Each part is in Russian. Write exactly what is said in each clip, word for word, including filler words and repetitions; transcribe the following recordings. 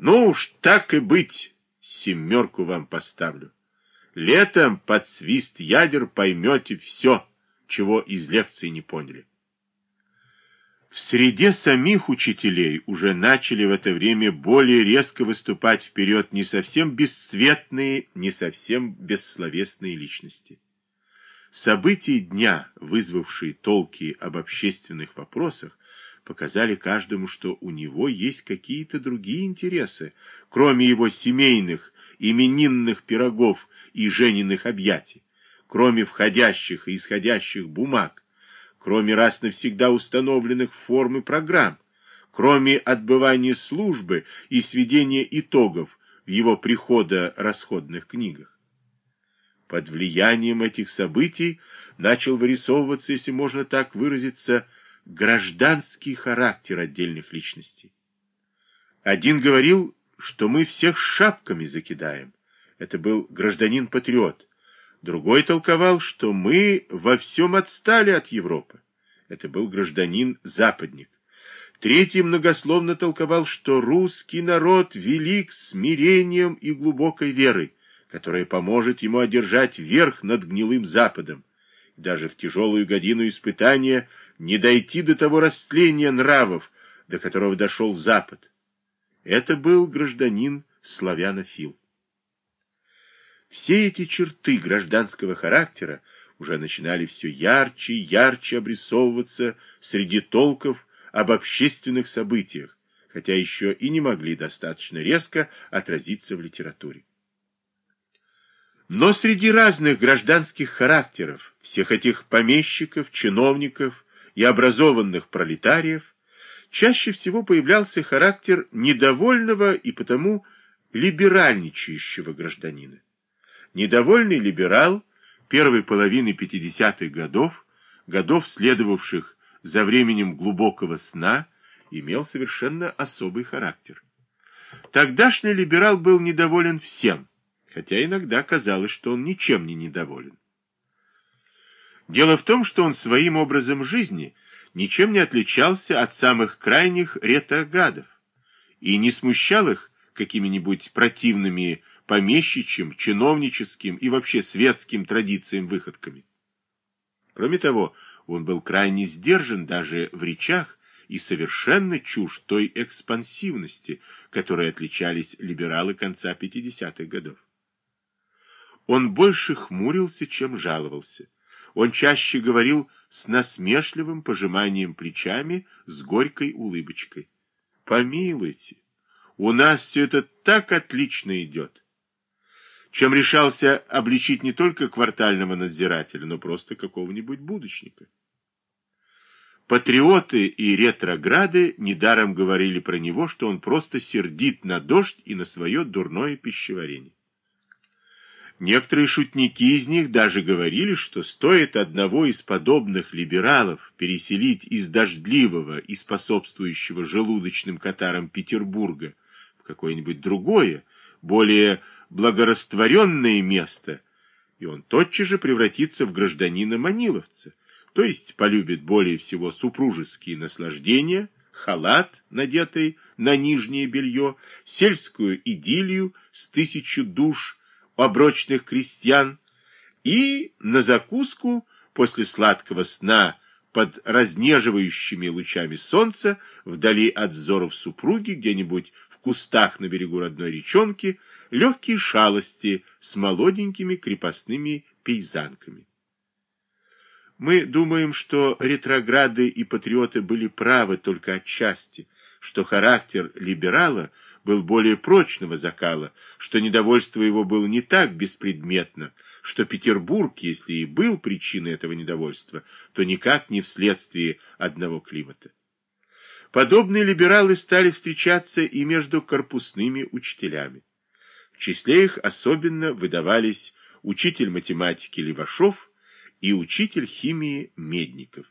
Ну уж так и быть, семерку вам поставлю. Летом под свист ядер поймете все, чего из лекции не поняли. В среде самих учителей уже начали в это время более резко выступать вперед не совсем бесцветные, не совсем бессловесные личности. События дня, вызвавшие толки об общественных вопросах, показали каждому, что у него есть какие-то другие интересы, кроме его семейных, именинных пирогов и жениных объятий, кроме входящих и исходящих бумаг, кроме раз навсегда установленных форм и программ, кроме отбывания службы и сведения итогов в его приходо-расходных книгах. Под влиянием этих событий начал вырисовываться, если можно так выразиться, гражданский характер отдельных личностей. Один говорил, что мы всех шапками закидаем. Это был гражданин-патриот. Другой толковал, что мы во всем отстали от Европы. Это был гражданин-западник. Третий многословно толковал, что русский народ велик смирением и глубокой верой, которая поможет ему одержать верх над гнилым Западом, и даже в тяжелую годину испытания не дойти до того растления нравов, до которого дошел Запад. Это был гражданин славянофил. Все эти черты гражданского характера уже начинали все ярче и ярче обрисовываться среди толков об общественных событиях, хотя еще и не могли достаточно резко отразиться в литературе. Но среди разных гражданских характеров, всех этих помещиков, чиновников и образованных пролетариев, чаще всего появлялся характер недовольного и потому либеральничающего гражданина. Недовольный либерал первой половины пятидесятых годов, годов, следовавших за временем глубокого сна, имел совершенно особый характер. Тогдашний либерал был недоволен всем, хотя иногда казалось, что он ничем не недоволен. Дело в том, что он своим образом жизни ничем не отличался от самых крайних ретроградов и не смущал их какими-нибудь противными помещичьим, чиновническим и вообще светским традициям-выходками. Кроме того, он был крайне сдержан даже в речах и совершенно чужд той экспансивности, которой отличались либералы конца пятидесятых годов. Он больше хмурился, чем жаловался. Он чаще говорил с насмешливым пожиманием плечами, с горькой улыбочкой. «Помилуйте, у нас все это так отлично идет», чем решался обличить не только квартального надзирателя, но просто какого-нибудь будочника. Патриоты и ретрограды недаром говорили про него, что он просто сердит на дождь и на свое дурное пищеварение. Некоторые шутники из них даже говорили, что стоит одного из подобных либералов переселить из дождливого и способствующего желудочным катарам Петербурга в какое-нибудь другое, более благорастворенное место, и он тотчас же превратится в гражданина-маниловца, то есть полюбит более всего супружеские наслаждения, халат, надетый на нижнее белье, сельскую идиллию с тысячу душ оброчных крестьян и на закуску после сладкого сна под разнеживающими лучами солнца вдали от взоров супруги где-нибудь в кустах на берегу родной речонки легкие шалости с молоденькими крепостными пейзанками. Мы думаем, что ретрограды и патриоты были правы только отчасти, что характер либерала был более прочного закала, что недовольство его было не так беспредметно, что Петербург, если и был причиной этого недовольства, то никак не вследствие одного климата. Подобные либералы стали встречаться и между корпусными учителями. В числе их особенно выдавались учитель математики Левашов и учитель химии Медников.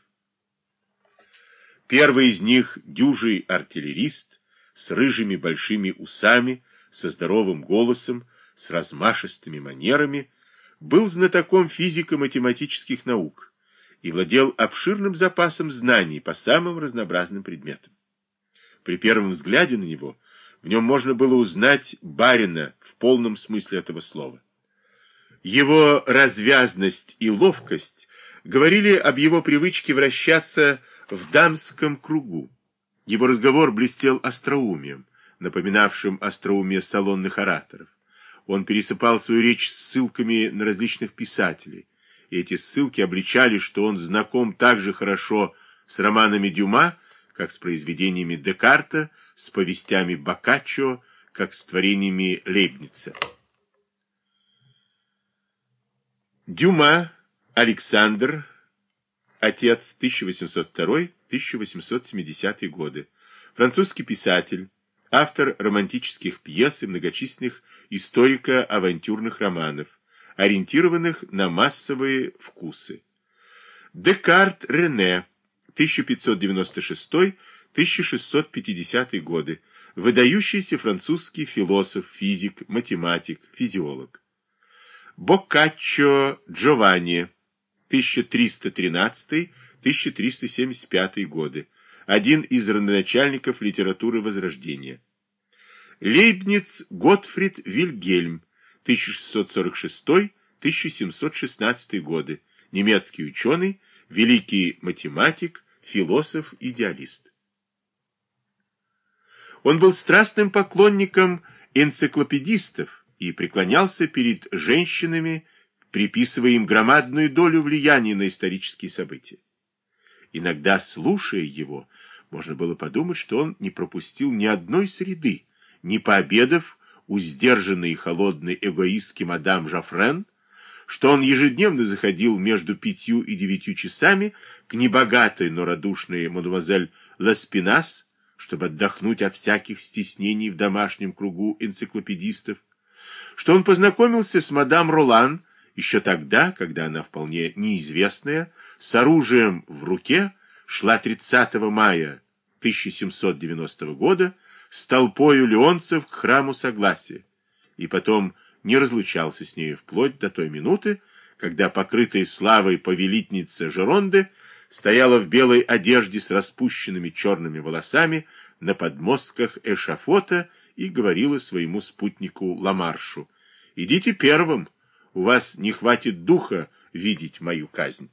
Первый из них, дюжий артиллерист, с рыжими большими усами, со здоровым голосом, с размашистыми манерами, был знатоком физико-математических наук и владел обширным запасом знаний по самым разнообразным предметам. При первом взгляде на него В нем можно было узнать барина в полном смысле этого слова. Его развязность и ловкость говорили об его привычке вращаться в дамском кругу. Его разговор блестел остроумием, напоминавшим остроумие салонных ораторов. Он пересыпал свою речь ссылками на различных писателей, и эти ссылки обличали, что он знаком так же хорошо с романами Дюма, как с произведениями Декарта, с повестями Боккаччо, как с творениями Лейбница. Дюма Александр, отец, тысяча восемьсот второй — тысяча восемьсот семидесятые годы, французский писатель, автор романтических пьес и многочисленных историко-авантюрных романов, ориентированных на массовые вкусы. Декарт Рене, тысяча пятьсот девяносто шестой — тысяча шестьсот пятидесятые годы, выдающийся французский философ, физик, математик, физиолог. Боккаччо Джованни, тысяча триста тринадцатый — тысяча триста семьдесят пятый годы, один из родоначальников литературы Возрождения. Лейбниц Готфрид Вильгельм, тысяча шестьсот сорок шестой — тысяча семьсот шестнадцатый годы, немецкий ученый, великий математик, философ, идеалист. Он был страстным поклонником энциклопедистов и преклонялся перед женщинами, приписывая им громадную долю влияния на исторические события. Иногда, слушая его, можно было подумать, что он не пропустил ни одной среды, не пообедав у сдержанной и холодной эгоистки мадам Жофрен, что он ежедневно заходил между пятью и девятью часами к небогатой, но радушной мадемуазель Леспинас, чтобы отдохнуть от всяких стеснений в домашнем кругу энциклопедистов, что он познакомился с мадам Ролан еще тогда, когда она вполне неизвестная, с оружием в руке, шла тридцатого мая тысяча семьсот девяностого года с толпою леонцев к храму Согласия, и потом не разлучался с нею вплоть до той минуты, когда покрытая славой повелительница Жеронды стояла в белой одежде с распущенными черными волосами на подмостках эшафота и говорила своему спутнику Ламаршу: «Идите первым, у вас не хватит духа видеть мою казнь».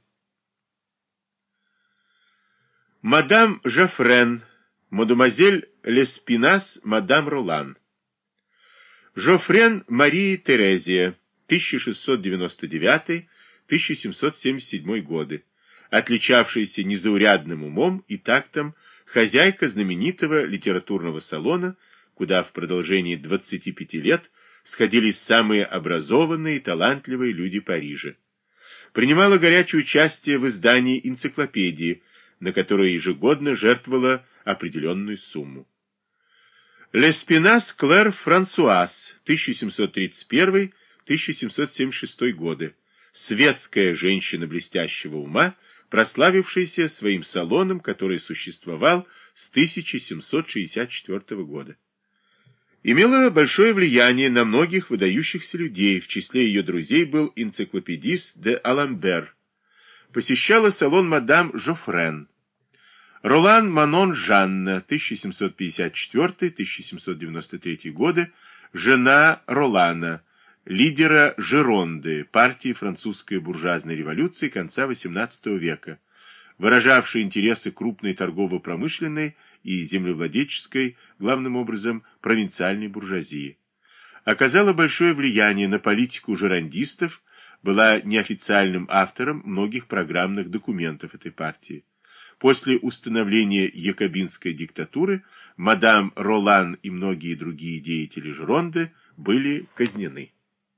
Мадам Жофрен, мадемуазель Леспинас, мадам Ролан. Жофрен Мария Терезия, тысяча шестьсот девяносто девятый — тысяча семьсот семьдесят седьмой годы, отличавшаяся незаурядным умом и тактом, хозяйка знаменитого литературного салона, куда в продолжении двадцати пяти лет сходились самые образованные и талантливые люди Парижа. Принимала горячее участие в издании энциклопедии, на которую ежегодно жертвовала определенную сумму. Леспинас Клэр Франсуаз, тысяча семьсот тридцать первый — тысяча семьсот семьдесят шестой годы, светская женщина блестящего ума, прославившаяся своим салоном, который существовал с тысяча семьсот шестьдесят четвёртого года. Имела большое влияние на многих выдающихся людей, в числе ее друзей был энциклопедист де Аламбер. Посещала салон мадам Жофрен. Ролан Манон Жанна, тысяча семьсот пятьдесят четвёртый — тысяча семьсот девяносто третий годы, жена Ролана, лидера Жеронды, партии французской буржуазной революции конца восемнадцатого века, выражавшей интересы крупной торгово-промышленной и землевладельческой, главным образом, провинциальной буржуазии. Оказала большое влияние на политику жерондистов, была неофициальным автором многих программных документов этой партии. После установления якобинской диктатуры мадам Ролан и многие другие деятели Жеронды были казнены.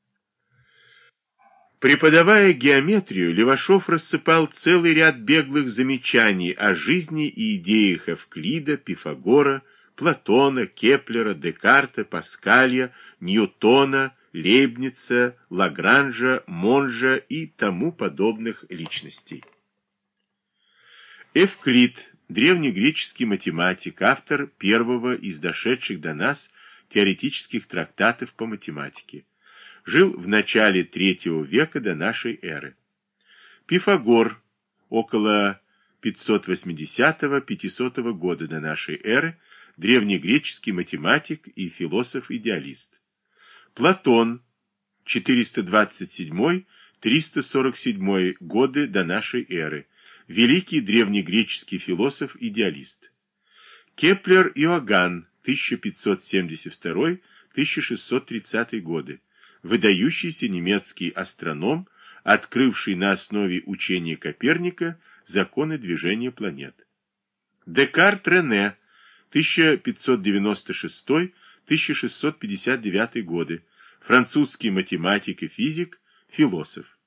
Преподавая геометрию, Левашов рассыпал целый ряд беглых замечаний о жизни и идеях Эвклида, Пифагора, Платона, Кеплера, Декарта, Паскаля, Ньютона, Лейбница, Лагранжа, Монжа и тому подобных личностей. Эвклид, древнегреческий математик, автор первого из дошедших до нас теоретических трактатов по математике. Жил в начале третьего века до нашей эры. Пифагор, около пятьсот восьмидесятого — пятисотого года до нашей эры, древнегреческий математик и философ-идеалист. Платон, четыреста двадцать седьмой — триста сорок седьмой годы до нашей эры, великий древнегреческий философ-идеалист. Кеплер Иоганн, тысяча пятьсот семьдесят второй — тысяча шестьсот тридцатый годы, выдающийся немецкий астроном, открывший на основе учения Коперника законы движения планет. Декарт Рене, тысяча пятьсот девяносто шестой — тысяча шестьсот пятьдесят девятый годы, французский математик и физик, философ.